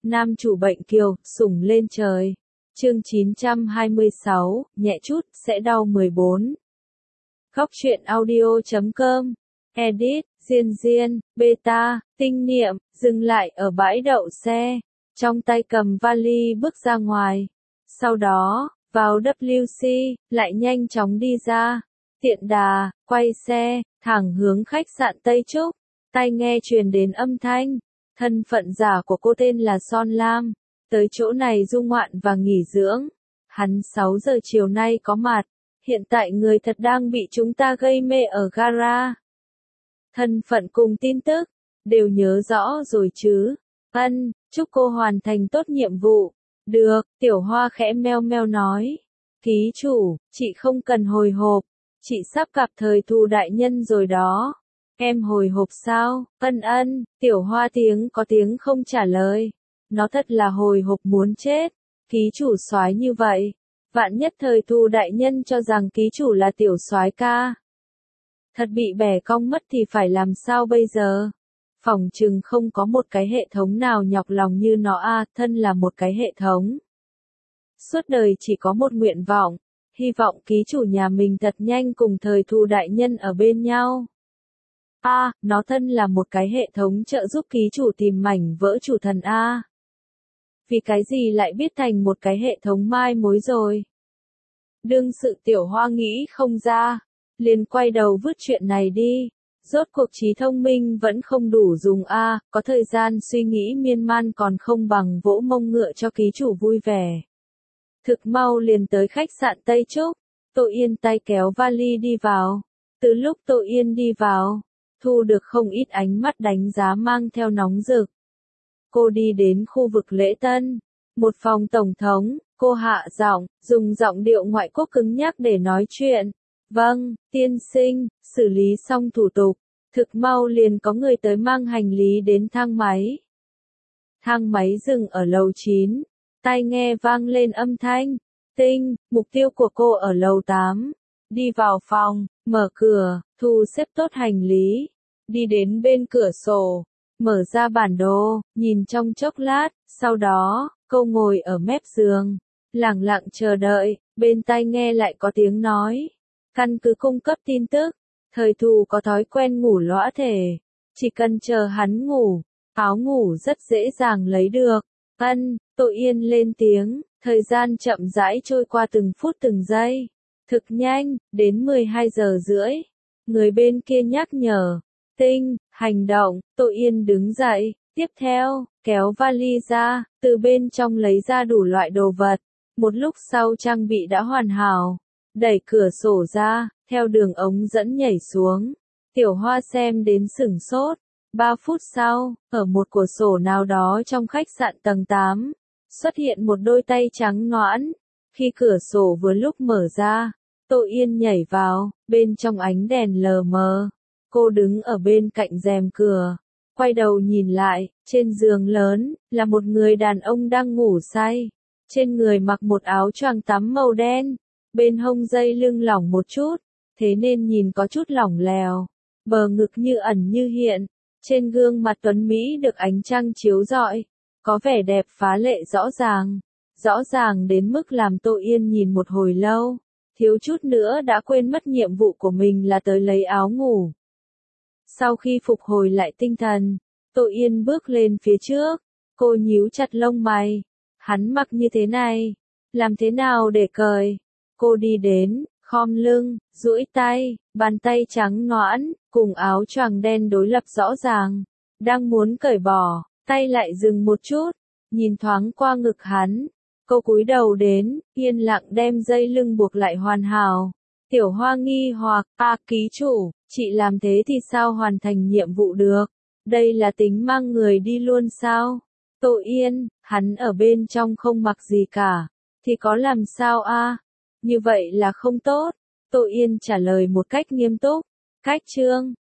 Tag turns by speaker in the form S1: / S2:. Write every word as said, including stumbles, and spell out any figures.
S1: Nam chủ bệnh kiều, sủng lên trời. Chương chín trăm hai mươi sáu, nhẹ chút, sẽ đau mười bốn. Góc truyện audio chấm com. Edit, Diên Diên, Beta, Tinh Niệm, dừng lại ở bãi đậu xe. Trong tay cầm vali bước ra ngoài. Sau đó, vào W C, lại nhanh chóng đi ra. Tiện đà, quay xe, thẳng hướng khách sạn Tây Trúc. Tai nghe truyền đến âm thanh. Thân phận giả của cô tên là Son Lam. Tới chỗ này du ngoạn và nghỉ dưỡng. Hắn sáu giờ chiều nay có mặt. Hiện tại người thật đang bị chúng ta gây mê ở gara. Thân phận cùng tin tức, đều nhớ rõ rồi chứ. Ân, chúc cô hoàn thành tốt nhiệm vụ. Được, Tiểu Hoa khẽ meo meo nói. Ký chủ, chị không cần hồi hộp. Chị sắp gặp thời thù đại nhân rồi đó. Em hồi hộp sao? Ân ân, Tiểu Hoa tiếng có tiếng không trả lời. Nó thật là hồi hộp muốn chết. Ký chủ soái như vậy. Vạn nhất thời thù đại nhân cho rằng ký chủ là tiểu soái ca. Thật bị bẻ cong mất thì phải làm sao bây giờ? Phỏng chừng không có một cái hệ thống nào nhọc lòng như nó a, thân là một cái hệ thống. Suốt đời chỉ có một nguyện vọng, hy vọng ký chủ nhà mình thật nhanh cùng thời thù đại nhân ở bên nhau. A, à, nó thân là một cái hệ thống trợ giúp ký chủ tìm mảnh vỡ chủ thần a. Vì cái gì lại biết thành một cái hệ thống mai mối rồi? Đương sự Tiểu Hoa nghĩ không ra, liền quay đầu vứt chuyện này đi. Rốt cuộc trí thông minh vẫn không đủ dùng a, à, có thời gian suy nghĩ miên man còn không bằng vỗ mông ngựa cho ký chủ vui vẻ. Thực mau liền tới khách sạn Tây Trúc, Tô Yên tay kéo vali đi vào. Từ lúc Tô Yên đi vào, thu được không ít ánh mắt đánh giá mang theo nóng rực. Cô đi đến khu vực lễ tân, một phòng tổng thống, cô hạ giọng, dùng giọng điệu ngoại quốc cứng nhắc để nói chuyện. Vâng, tiên sinh, xử lý xong thủ tục, thực mau liền có người tới mang hành lý đến thang máy. Thang máy dừng ở lầu chín, tai nghe vang lên âm thanh. Tinh, mục tiêu của cô ở lầu tám. Đi vào phòng, mở cửa, thu xếp tốt hành lý. Đi đến bên cửa sổ, mở ra bản đồ, nhìn trong chốc lát, sau đó, cô ngồi ở mép giường, lẳng lặng chờ đợi, bên tai nghe lại có tiếng nói. Căn cứ cung cấp tin tức, thời thù có thói quen ngủ lõa thể, chỉ cần chờ hắn ngủ, áo ngủ rất dễ dàng lấy được. Ân, Tô Yên lên tiếng, thời gian chậm rãi trôi qua từng phút từng giây. Thực nhanh, đến mười hai giờ rưỡi, người bên kia nhắc nhở. Tinh, hành động, Tô Yên đứng dậy, tiếp theo, kéo vali ra, từ bên trong lấy ra đủ loại đồ vật. Một lúc sau trang bị đã hoàn hảo, đẩy cửa sổ ra, theo đường ống dẫn nhảy xuống. Tiểu Hoa xem đến sửng sốt. Ba phút sau, ở một cửa sổ nào đó trong khách sạn tầng tám, xuất hiện một đôi tay trắng nõn. Khi cửa sổ vừa lúc mở ra, Tô Yên nhảy vào, bên trong ánh đèn lờ mờ. Cô đứng ở bên cạnh rèm cửa, quay đầu nhìn lại, trên giường lớn, là một người đàn ông đang ngủ say. Trên người mặc một áo choàng tắm màu đen, bên hông dây lưng lỏng một chút, thế nên nhìn có chút lỏng lèo, bờ ngực như ẩn như hiện. Trên gương mặt tuấn Mỹ được ánh trăng chiếu rọi, có vẻ đẹp phá lệ rõ ràng, rõ ràng đến mức làm Tô Yên nhìn một hồi lâu, thiếu chút nữa đã quên mất nhiệm vụ của mình là tới lấy áo ngủ. Sau khi phục hồi lại tinh thần, Tô Yên bước lên phía trước, cô nhíu chặt lông mày, hắn mặc như thế này, làm thế nào để cởi? Cô đi đến, khom lưng, duỗi tay, bàn tay trắng nõn, cùng áo choàng đen đối lập rõ ràng, đang muốn cởi bỏ, tay lại dừng một chút, nhìn thoáng qua ngực hắn, cô cúi đầu đến, yên lặng đem dây lưng buộc lại hoàn hảo. Tiểu Hoa nghi hoặc, a ký chủ, chị làm thế thì sao hoàn thành nhiệm vụ được? Đây là tính mang người đi luôn sao? Tô Yên, hắn ở bên trong không mặc gì cả, thì có làm sao a? Như vậy là không tốt. Tô Yên trả lời một cách nghiêm túc. Cách chương